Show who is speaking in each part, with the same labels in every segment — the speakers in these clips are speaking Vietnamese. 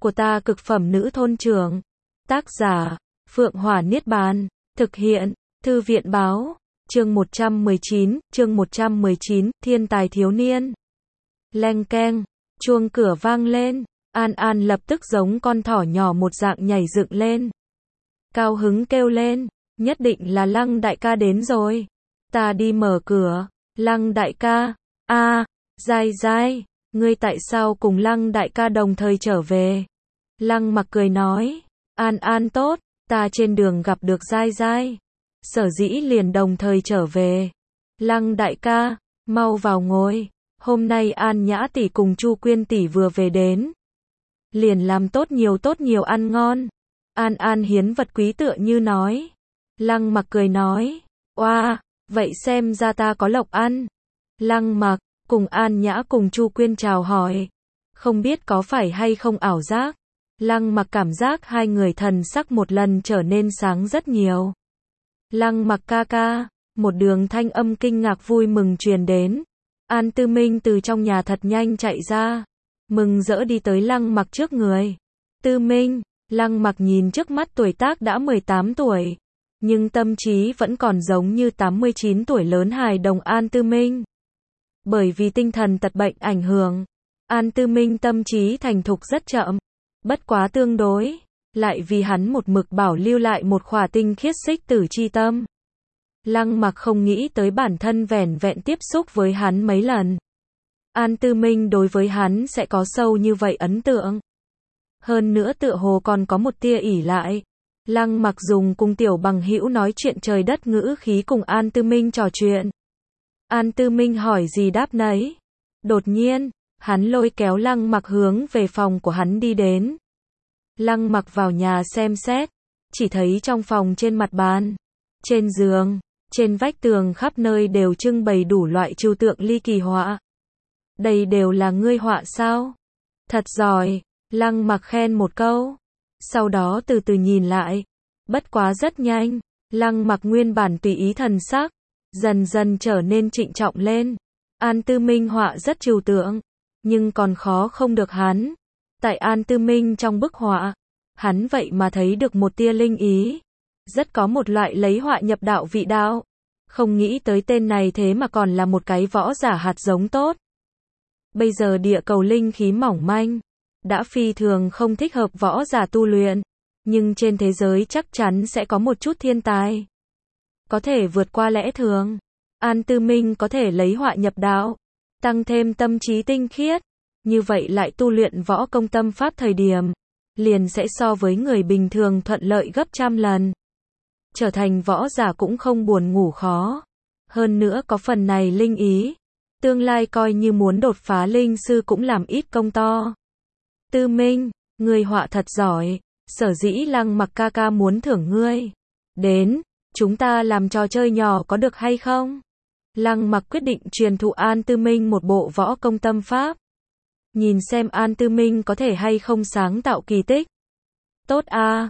Speaker 1: của ta cực phẩm nữ thôn trưởng. Tác giả, Phượng Hỏa Niết Bàn. Thực hiện, Thư viện báo. Chương 119, thiên tài thiếu niên. Leng keng, chuông cửa vang lên. An An lập tức giống con thỏ nhỏ một dạng nhảy dựng lên. Cao hứng kêu lên, nhất định là Lăng đại ca đến rồi. Ta đi mở cửa. Lăng đại ca, Giai Giai, ngươi tại sao cùng Lăng đại ca đồng thời trở về? Lăng Mặc cười nói, An An tốt, ta trên đường gặp được Giai Giai, sở dĩ liền đồng thời trở về. Lăng đại ca, mau vào ngồi, hôm nay An Nhã tỷ cùng Chu Quyên tỷ vừa về đến, liền làm tốt nhiều ăn ngon. An An hiến vật quý tựa như nói. Lăng Mặc cười nói, oa, vậy xem ra ta có lộc ăn. Lăng Mặc cùng An Nhã cùng Chu Quyên chào hỏi, không biết có phải hay không ảo giác. Lăng Mặc cảm giác hai người thần sắc một lần trở nên sáng rất nhiều. Lăng Mặc ca ca, một đường thanh âm kinh ngạc vui mừng truyền đến. An Tư Minh từ trong nhà thật nhanh chạy ra, mừng rỡ đi tới Lăng Mặc trước người. Tư Minh, Lăng Mặc nhìn trước mắt tuổi tác đã 18 tuổi, nhưng tâm trí vẫn còn giống như 89 tuổi lớn hài đồng An Tư Minh. Bởi vì tinh thần tật bệnh ảnh hưởng, An Tư Minh tâm trí thành thục rất chậm, bất quá tương đối, lại vì hắn một mực bảo lưu lại một khỏa tinh khiết xích tử chi tâm. Lăng Mặc không nghĩ tới bản thân vẻn vẹn tiếp xúc với hắn mấy lần, An Tư Minh đối với hắn sẽ có sâu như vậy ấn tượng. Hơn nữa tựa hồ còn có một tia ỷ lại. Lăng Mặc dùng cùng tiểu bằng hữu nói chuyện trời đất ngữ khí cùng An Tư Minh trò chuyện. An Tư Minh hỏi gì đáp nấy. Đột nhiên, hắn lôi kéo Lăng Mặc hướng về phòng của hắn đi đến. Lăng Mặc vào nhà xem xét, chỉ thấy trong phòng trên mặt bàn, trên giường, trên vách tường khắp nơi đều trưng bày đủ loại trừu tượng ly kỳ họa. Đây đều là ngươi họa sao? Thật giỏi, Lăng Mặc khen một câu. Sau đó từ từ nhìn lại. Bất quá rất nhanh, Lăng Mặc nguyên bản tùy ý thần sắc, dần dần trở nên trịnh trọng lên. An Tư Minh họa rất trừu tượng, nhưng còn khó không được hắn. Tại An Tư Minh trong bức họa, hắn vậy mà thấy được một tia linh ý. Rất có một loại lấy họa nhập đạo vị đạo. Không nghĩ tới tên này thế mà còn là một cái võ giả hạt giống tốt. Bây giờ địa cầu linh khí mỏng manh, đã phi thường không thích hợp võ giả tu luyện, nhưng trên thế giới chắc chắn sẽ có một chút thiên tài, có thể vượt qua lẽ thường. An Tư Minh có thể lấy họa nhập đạo, tăng thêm tâm trí tinh khiết, như vậy lại tu luyện võ công tâm pháp thời điểm, liền sẽ so với người bình thường thuận lợi gấp trăm lần. Trở thành võ giả cũng không buồn ngủ khó, hơn nữa có phần này linh ý, tương lai coi như muốn đột phá linh sư cũng làm ít công to. Tư Minh, ngươi họa thật giỏi, sở dĩ Lăng Mặc ca ca muốn thưởng ngươi. Đến, chúng ta làm trò chơi nhỏ có được hay không? Lăng Mặc quyết định truyền thụ An Tư Minh một bộ võ công tâm pháp. Nhìn xem An Tư Minh có thể hay không sáng tạo kỳ tích. Tốt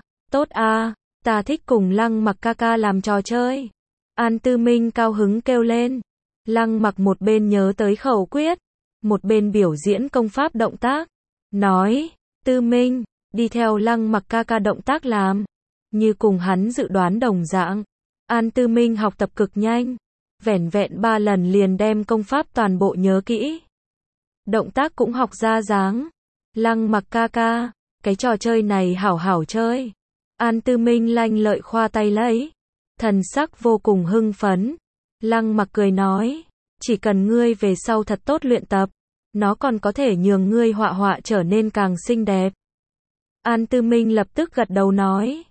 Speaker 1: a, ta thích cùng Lăng Mặc ca ca làm trò chơi. An Tư Minh cao hứng kêu lên. Lăng Mặc một bên nhớ tới khẩu quyết, một bên biểu diễn công pháp động tác. Nói, Tư Minh, đi theo Lăng Mặc ca ca động tác làm. Như cùng hắn dự đoán đồng dạng. An Tư Minh học tập cực nhanh. Vẻn vẹn 3 lần liền đem công pháp toàn bộ nhớ kỹ. Động tác cũng học ra dáng. Lăng Mặc ca ca, cái trò chơi này hảo hảo chơi. An Tư Minh lanh lợi khoa tay lấy. Thần sắc vô cùng hưng phấn. Lăng Mặc cười nói, chỉ cần ngươi về sau thật tốt luyện tập, nó còn có thể nhường ngươi họa họa trở nên càng xinh đẹp. An Tư Minh lập tức gật đầu nói,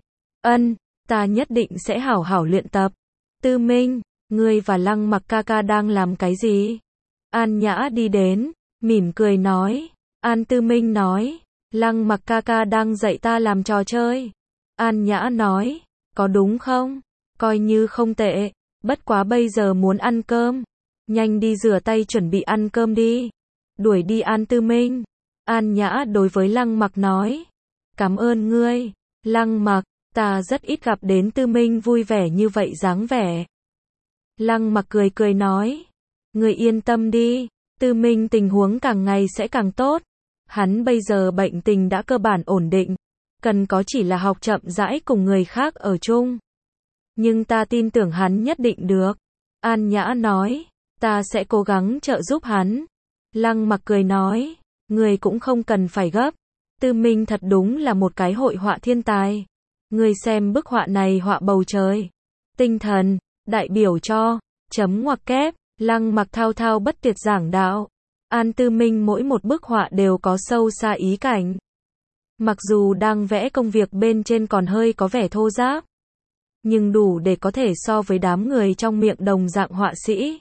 Speaker 1: ta nhất định sẽ hảo hảo luyện tập. Tư Minh, ngươi và Lăng Mặc ca ca đang làm cái gì? An Nhã đi đến, mỉm cười nói. An Tư Minh nói, Lăng Mặc ca ca đang dạy ta làm trò chơi. An Nhã nói, có đúng không? Coi như không tệ, bất quá bây giờ muốn ăn cơm. Nhanh đi rửa tay chuẩn bị ăn cơm đi. Đuổi đi An Tư Minh. An Nhã đối với Lăng Mặc nói, cảm ơn ngươi, Lăng Mặc, ta rất ít gặp đến Tư Minh vui vẻ như vậy dáng vẻ. Lăng Mặc cười cười nói, ngươi yên tâm đi, Tư Minh tình huống càng ngày sẽ càng tốt. Hắn bây giờ bệnh tình đã cơ bản ổn định, cần có chỉ là học chậm rãi cùng người khác ở chung. Nhưng ta tin tưởng hắn nhất định được. An Nhã nói, ta sẽ cố gắng trợ giúp hắn. Lăng Mặc cười nói, người cũng không cần phải gấp. Tư Minh thật đúng là một cái hội họa thiên tài. Người xem bức họa này họa bầu trời. Tinh thần, đại biểu cho, chấm ngoặc kép, Lăng Mặc thao thao bất tuyệt giảng đạo. An Tư Minh mỗi một bức họa đều có sâu xa ý cảnh. Mặc dù đang vẽ công việc bên trên còn hơi có vẻ thô ráp, nhưng đủ để có thể so với đám người trong miệng đồng dạng họa sĩ.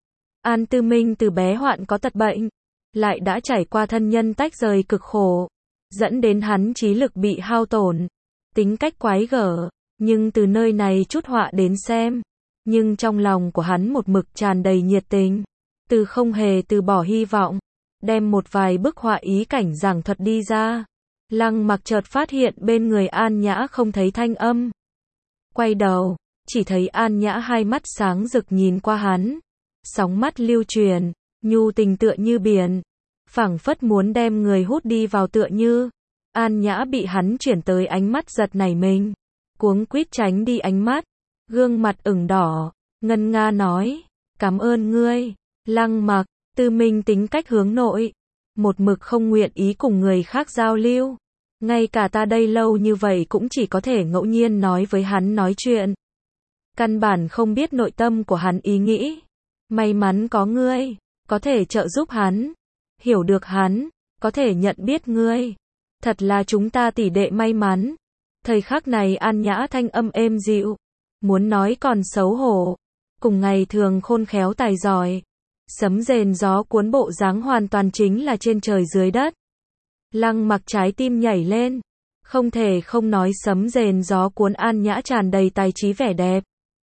Speaker 1: An Tư Minh từ bé hoạn có tật bệnh, lại đã trải qua thân nhân tách rời cực khổ, dẫn đến hắn trí lực bị hao tổn, tính cách quái gở, nhưng từ nơi này chút họa đến xem, nhưng trong lòng của hắn một mực tràn đầy nhiệt tình, từ không hề từ bỏ hy vọng, đem một vài bức họa ý cảnh giảng thuật đi ra. Lăng Mặc chợt phát hiện bên người An Nhã không thấy thanh âm. Quay đầu, chỉ thấy An Nhã hai mắt sáng rực nhìn qua hắn, sóng mắt lưu truyền, nhu tình tựa như biển, phảng phất muốn đem người hút đi vào tựa như. An Nhã bị hắn chuyển tới ánh mắt giật nảy mình, cuống quýt tránh đi ánh mắt, gương mặt ửng đỏ, ngân nga nói, cảm ơn ngươi. Lăng Mặc, Tư Minh tính cách hướng nội, một mực không nguyện ý cùng người khác giao lưu. Ngay cả ta đây lâu như vậy cũng chỉ có thể ngẫu nhiên nói với hắn nói chuyện. Căn bản không biết nội tâm của hắn ý nghĩ. May mắn có ngươi, có thể trợ giúp hắn, hiểu được hắn, có thể nhận biết ngươi. Thật là chúng ta tỷ đệ may mắn. Thời khắc này An Nhã thanh âm êm dịu, muốn nói còn xấu hổ. Cùng ngày thường khôn khéo tài giỏi, sấm rền gió cuốn bộ dáng hoàn toàn chính là trên trời dưới đất. Lăng Mặc trái tim nhảy lên, không thể không nói sấm rền gió cuốn An Nhã tràn đầy tài trí vẻ đẹp,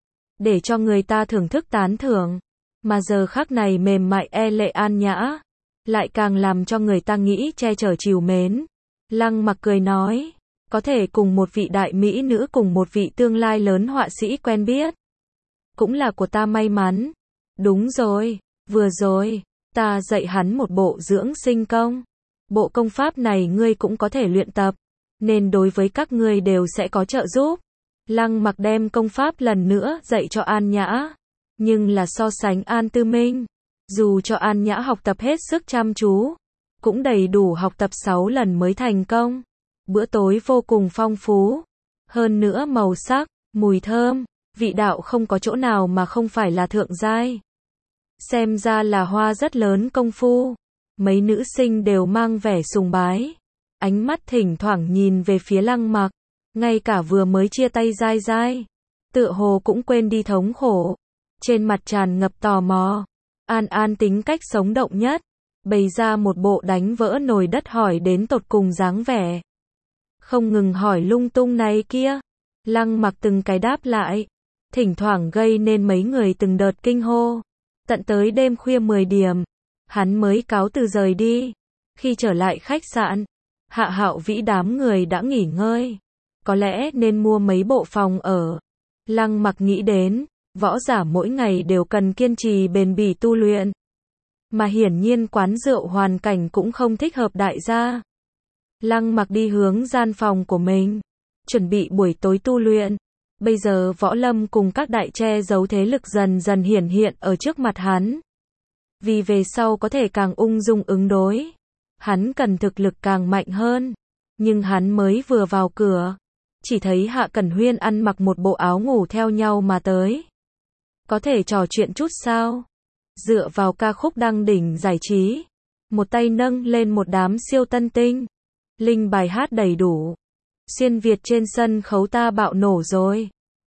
Speaker 1: để cho người ta thưởng thức tán thưởng, mà giờ khắc này mềm mại e lệ An Nhã, lại càng làm cho người ta nghĩ che chở trìu mến. Lăng Mặc cười nói, có thể cùng một vị đại mỹ nữ cùng một vị tương lai lớn họa sĩ quen biết, cũng là của ta may mắn. Đúng rồi, vừa rồi, ta dạy hắn một bộ dưỡng sinh công. Bộ công pháp này ngươi cũng có thể luyện tập, nên đối với các ngươi đều sẽ có trợ giúp. Lăng Mặc đem công pháp lần nữa dạy cho An Nhã, nhưng là so sánh An Tư Minh, dù cho An Nhã học tập hết sức chăm chú, cũng đầy đủ học tập 6 lần mới thành công. Bữa tối vô cùng phong phú, hơn nữa màu sắc, mùi thơm, vị đạo không có chỗ nào mà không phải là thượng giai. Xem ra là hoa rất lớn công phu. Mấy nữ sinh đều mang vẻ sùng bái, ánh mắt thỉnh thoảng nhìn về phía Lăng Mặc, ngay cả vừa mới chia tay dai dai, tựa hồ cũng quên đi thống khổ, trên mặt tràn ngập tò mò. An An tính cách sống động nhất, bày ra một bộ đánh vỡ nồi đất hỏi đến tột cùng dáng vẻ, không ngừng hỏi lung tung này kia. Lăng Mặc từng cái đáp lại, thỉnh thoảng gây nên mấy người từng đợt kinh hô. Tận tới đêm khuya 10 điểm, hắn mới cáo từ rời đi. Khi trở lại khách sạn, Hạ Hạo Vĩ đám người đã nghỉ ngơi, có lẽ nên mua mấy bộ phòng ở. Lăng Mặc nghĩ đến, võ giả mỗi ngày đều cần kiên trì bền bỉ tu luyện, mà hiển nhiên quán rượu hoàn cảnh cũng không thích hợp đại gia. Lăng Mặc đi hướng gian phòng của mình, chuẩn bị buổi tối tu luyện. Bây giờ võ lâm cùng các đại che giấu thế lực dần dần hiển hiện ở trước mặt hắn. Vì về sau có thể càng ung dung ứng đối, hắn cần thực lực càng mạnh hơn. Nhưng hắn mới vừa vào cửa, chỉ thấy Hạ Cẩn Huyên ăn mặc một bộ áo ngủ theo nhau mà tới. Có thể trò chuyện chút sao? Dựa vào ca khúc đăng đỉnh giải trí, một tay nâng lên một đám siêu tân tinh, linh bài hát đầy đủ. Xuyên Việt trên sân khấu ta bạo nổ rồi.